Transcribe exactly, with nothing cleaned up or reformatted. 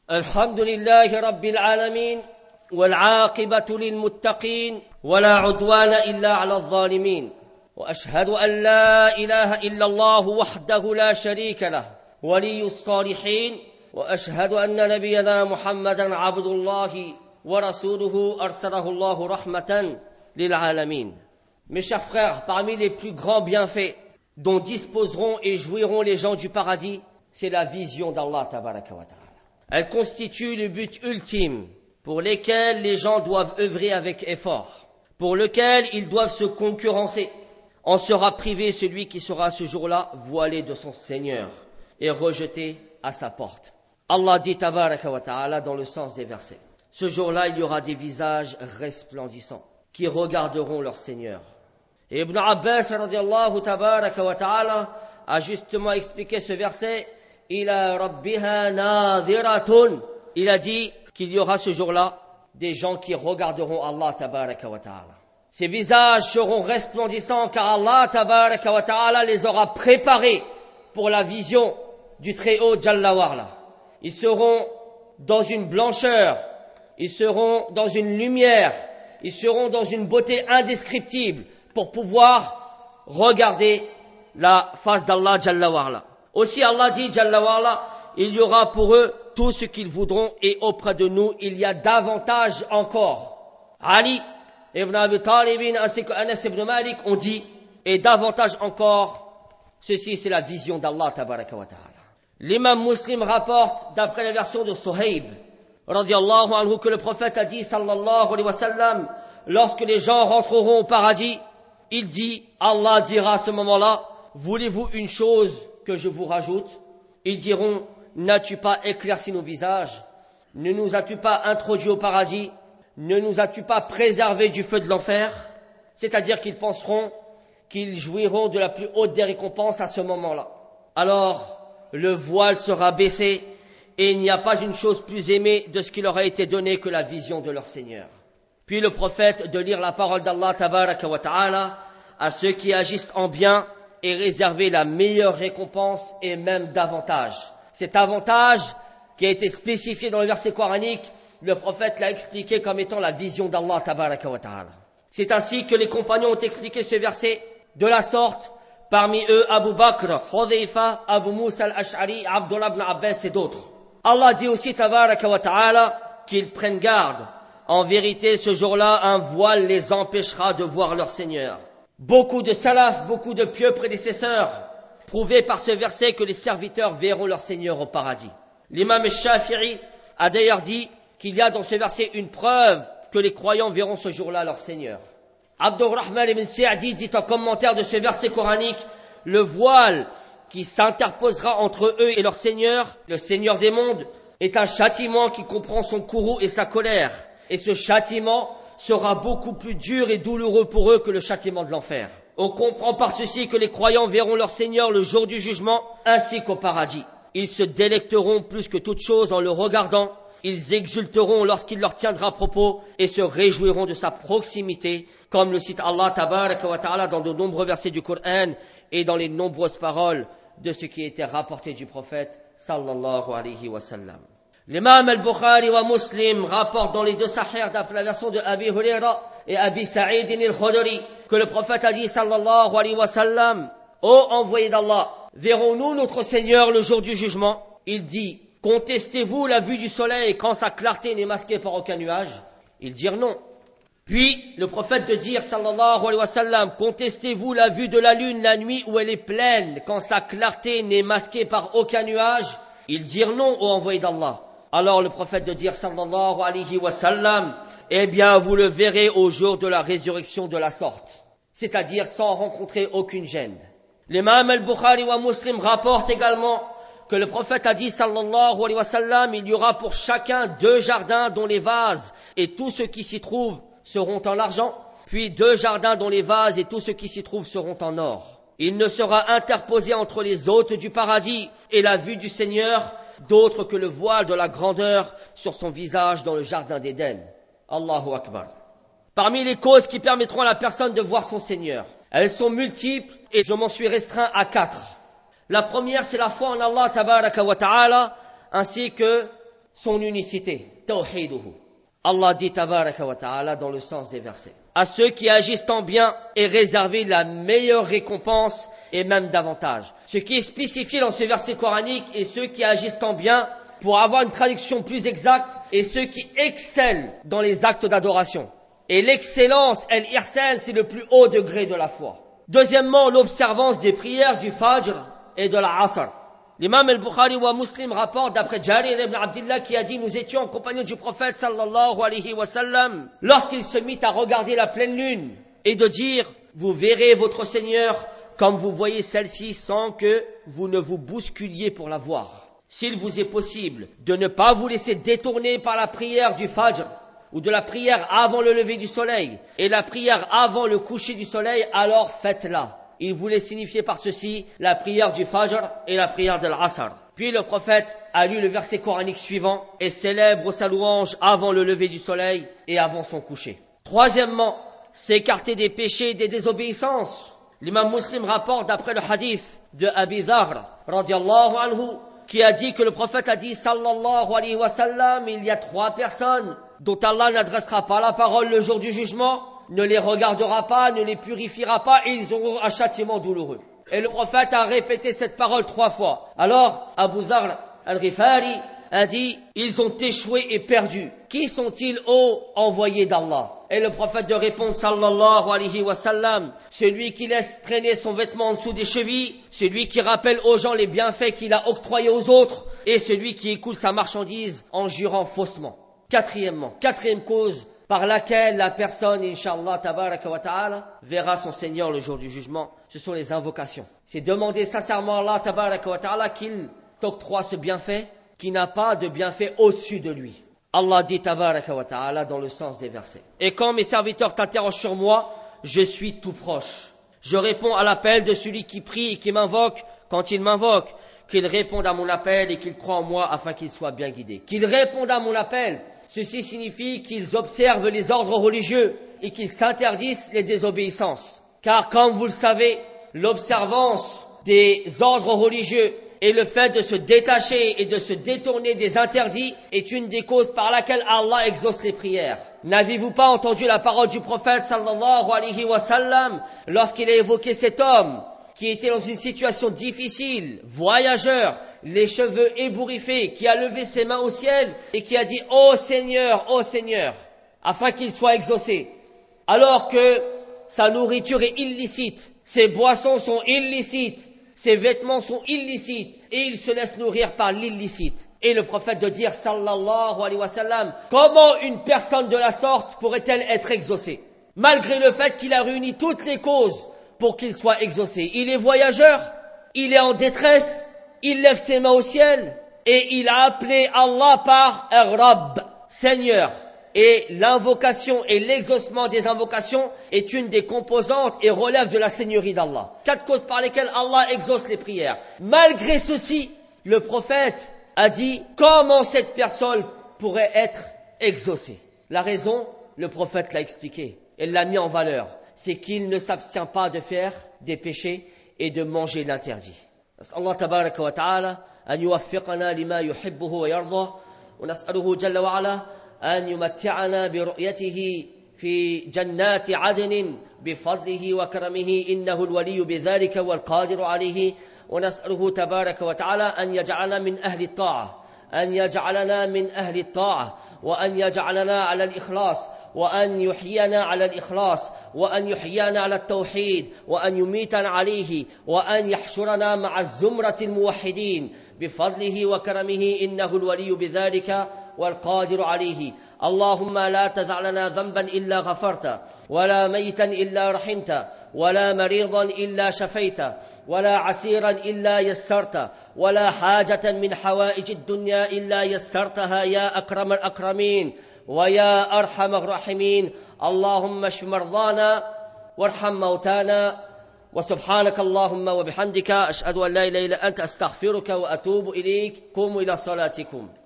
الحمد لله رب العالمين والعاقبة للمتقين ولا عدوان إلا على الظالمين وأشهد أن لا إله إلا الله وحده لا شريك له ولي الصالحين وأشهد أن نبينا محمدا عبد الله ورسوله أرسله الله رحمة للعالمين. Mes chers frères, parmi les plus grands bienfaits dont disposeront et jouiront les gens du paradis, c'est la vision d'Allah tabaraka wa ta'ala. Elle constitue le but ultime pour lequel les gens doivent œuvrer avec effort, pour lequel ils doivent se concurrencer. En sera privé celui qui sera ce jour-là voilé de son Seigneur et rejeté à sa porte. Allah dit tabaraka wa ta'ala dans le sens des versets. Ce jour-là, il y aura des visages resplendissants qui regarderont leur Seigneur. Et Ibn Abbas radiallahu tabaraka wa ta'ala a justement expliqué ce verset. Ila rabbiha nadhiratun. Il a dit qu'il y aura ce jour-là des gens qui regarderont Allah tabaraka wa ta'ala. Ces visages seront resplendissants car Allah tabaraka wa ta'ala les aura préparés pour la vision du Très-Haut Jalla wa Ala. Ils seront dans une blancheur, ils seront dans une lumière, ils seront dans une beauté indescriptible pour pouvoir regarder la face d'Allah Jalla wa Ala. Aussi Allah dit Jalla wa Ala, il y aura pour eux tout ce qu'ils voudront et auprès de nous il y a davantage encore. Ali ibn Abi Talib ainsi que Anas ibn Malik ont dit et davantage encore, ceci c'est la vision d'Allah tabaraka wa ta'ala. L'imam Muslim rapporte d'après la version de Suhayb radiyallahu anhu que le prophète a dit sallallahu alayhi wa sallam, lorsque les gens rentreront au paradis, il dit, Allah dira à ce moment-là, voulez-vous une chose que je vous rajoute? Ils diront, n'as-tu pas éclairci nos visages? Ne nous as-tu pas introduits au paradis? Ne nous as-tu pas préservés du feu de l'enfer? C'est-à-dire qu'ils penseront qu'ils jouiront de la plus haute des récompenses à ce moment-là. Alors, le voile sera baissé et il n'y a pas une chose plus aimée de ce qui leur a été donné que la vision de leur Seigneur. Puis le prophète de lire la parole d'Allah tabaraka wa ta'ala à ceux qui agissent en bien et réserver la meilleure récompense et même davantage. Cet avantage qui a été spécifié dans le verset coranique, le prophète l'a expliqué comme étant la vision d'Allah tabaraka wa ta'ala. C'est ainsi que les compagnons ont expliqué ce verset de la sorte, parmi eux Abu Bakr, Hudhayfa, Abu Musa al-Ash'ari, Abdullah ibn Abbas et d'autres. Allah dit aussi tabaraka wa ta'ala qu'ils prennent garde. En vérité, ce jour-là, un voile les empêchera de voir leur Seigneur. Beaucoup de salaf, beaucoup de pieux prédécesseurs prouvaient par ce verset que les serviteurs verront leur Seigneur au paradis. L'imam Shafi'i a d'ailleurs dit qu'il y a dans ce verset une preuve que les croyants verront ce jour-là leur Seigneur. Abdurrahman ibn Sa'di dit en commentaire de ce verset coranique, le voile qui s'interposera entre eux et leur Seigneur, le Seigneur des mondes, est un châtiment qui comprend son courroux et sa colère. Et ce châtiment sera beaucoup plus dur et douloureux pour eux que le châtiment de l'enfer. On comprend par ceci que les croyants verront leur Seigneur le jour du jugement ainsi qu'au paradis. Ils se délecteront plus que toute chose en le regardant, ils exulteront lorsqu'il leur tiendra propos et se réjouiront de sa proximité, comme le cite Allah tabaraka wa ta'ala dans de nombreux versets du Coran et dans les nombreuses paroles de ce qui était rapporté du prophète sallallahu alayhi wa sallam. L'imam al-Bukhari wa Muslim rapporte dans les deux sahih d'après la version de Abi Hurayra et Abi Sa'id al-Khudri que le prophète a dit sallallahu alayhi wa sallam, ô envoyé d'Allah, verrons-nous notre Seigneur le jour du jugement? Il dit, contestez-vous la vue du soleil quand sa clarté n'est masquée par aucun nuage? Ils dirent non. Puis le prophète de dire sallallahu alayhi wa sallam, contestez-vous la vue de la lune la nuit où elle est pleine quand sa clarté n'est masquée par aucun nuage? Ils dirent non, ô envoyé d'Allah. Alors le prophète de dire sallallahu alayhi wa sallam, eh bien vous le verrez au jour de la résurrection de la sorte, c'est-à-dire sans rencontrer aucune gêne. L'imam al-Bukhari wa Muslim rapporte également que le prophète a dit sallallahu alayhi wa sallam, il y aura pour chacun deux jardins dont les vases et tout ce qui s'y trouve seront en argent, puis deux jardins dont les vases et tout ce qui s'y trouve seront en or. Il ne sera interposé entre les hôtes du paradis et la vue du Seigneur d'autre que le voile de la grandeur sur son visage dans le jardin d'Éden. Allahu Akbar. Parmi les causes qui permettront à la personne de voir son Seigneur, elles sont multiples et je m'en suis restreint à quatre. La première, c'est la foi en Allah tabaraka wa ta'ala, ainsi que son unicité, tawhiduhu. Allah dit tabaraka wa ta'ala dans le sens des versets. À ceux qui agissent en bien est réservé la meilleure récompense et même davantage. Ce qui est spécifié dans ce verset coranique est ceux qui agissent en bien, pour avoir une traduction plus exacte, et ceux qui excellent dans les actes d'adoration. Et l'excellence, el-ihsan, c'est le plus haut degré de la foi. Deuxièmement, l'observance des prières du Fajr et de la Asr. L'imam al-Bukhari wa Muslim rapporte d'après Jarir ibn Abdullah qui a dit: nous étions en compagnie du prophète sallallahu alayhi wa sallam lorsqu'il se mit à regarder la pleine lune et de dire: vous verrez votre Seigneur comme vous voyez celle-ci sans que vous ne vous bousculiez pour la voir. S'il vous est possible de ne pas vous laisser détourner par la prière du Fajr ou de la prière avant le lever du soleil et la prière avant le coucher du soleil, alors faites-la. Il voulait signifier par ceci la prière du Fajr et la prière de l'Asr. Puis le prophète a lu le verset coranique suivant et célèbre sa louange avant le lever du soleil et avant son coucher. Troisièmement, s'écarter des péchés et des désobéissances. L'imam Muslim rapporte d'après le hadith de Abi Dharr radiyallahu anhu qui a dit que le prophète a dit sallallahu alayhi wa sallam: il y a trois personnes dont Allah n'adressera pas la parole le jour du jugement, ne les regardera pas, ne les purifiera pas, et ils auront un châtiment douloureux. Et le prophète a répété cette parole trois fois. Alors, Abu Dharr al-Ghifari a dit: ils ont échoué et perdu. Qui sont-ils, ô envoyés d'Allah? Et le prophète de répondre sallallahu alayhi wa sallam: celui qui laisse traîner son vêtement en dessous des chevilles, celui qui rappelle aux gens les bienfaits qu'il a octroyés aux autres, et celui qui écoule sa marchandise en jurant faussement. Quatrièmement, quatrième cause par laquelle la personne, inshallah tabaraka wa ta'ala, verra son Seigneur le jour du jugement, ce sont les invocations. C'est demander sincèrement à Allah tabaraka wa ta'ala qu'il t'octroie ce bienfait, qui n'a pas de bienfait au-dessus de lui. Allah dit tabaraka wa ta'ala dans le sens des versets: et quand mes serviteurs t'interrogent sur moi, je suis tout proche. Je réponds à l'appel de celui qui prie et qui m'invoque quand il m'invoque, qu'il réponde à mon appel et qu'il croit en moi afin qu'il soit bien guidé. Qu'il réponde à mon appel. Ceci signifie qu'ils observent les ordres religieux et qu'ils s'interdisent les désobéissances. Car comme vous le savez, l'observance des ordres religieux et le fait de se détacher et de se détourner des interdits est une des causes par laquelle Allah exauce les prières. N'avez-vous pas entendu la parole du prophète sallallahu alayhi wa sallam lorsqu'il a évoqué cet homme qui était dans une situation difficile, voyageur, les cheveux ébouriffés, qui a levé ses mains au ciel et qui a dit: ô Seigneur, ô Seigneur, afin qu'il soit exaucé, alors que sa nourriture est illicite, ses boissons sont illicites, ses vêtements sont illicites, et il se laisse nourrir par l'illicite. Et le prophète de dire sallallahu alayhi wa sallam: comment une personne de la sorte pourrait-elle être exaucée, malgré le fait qu'il a réuni toutes les causes pour qu'il soit exaucé? Il est voyageur, il est en détresse, il lève ses mains au ciel et il a appelé Allah par Ar-Rabb, Seigneur. Et l'invocation et l'exaucement des invocations est une des composantes et relève de la seigneurie d'Allah. Quatre causes par lesquelles Allah exauce les prières. Malgré ceci, le prophète a dit: comment cette personne pourrait être exaucée? La raison, le prophète l'a expliqué et l'a mis en valeur. C'est qu'il ne s'abstient pas de faire des péchés et de manger l'interdit. Allah tabaraka wa ta'ala an yuwaffiqana lima yuhibbuhu wa yarda wa nas'aluhu jalla wa ala an yumatti'ana bi ru'yatihi fi jannati 'adnin bi fadlihi wa karamihi innahu al-waliyyu bi dhalika wal qadiru 'alayhi wa nas'aluhu tabaraka wa ta'ala an yaj'alana min ahli at-ta'ah أن يجعلنا من أهل الطاعة وأن يجعلنا على الإخلاص وأن يحيينا على الإخلاص وأن يحيينا على التوحيد وأن يميتنا عليه وأن يحشرنا مع الزمرة الموحدين بفضله وكرمه إنه الولي بذلك والقادر عليه. اللهم لا تدع لنا ذنبا إلا غفرته ولا ميتا إلا رحمته ولا مريضا إلا شفيته ولا عسيرا إلا يسرته ولا حاجة من حوائج الدنيا إلا يسرتها يا أكرم الأكرمين ويا أرحم الراحمين. اللهم اشف مرضانا وارحم موتانا وسبحانك اللهم وبحمدك أشهد أن لا إله إلا أنت أستغفرك وأتوب إليك. قوموا إلى صلاتكم.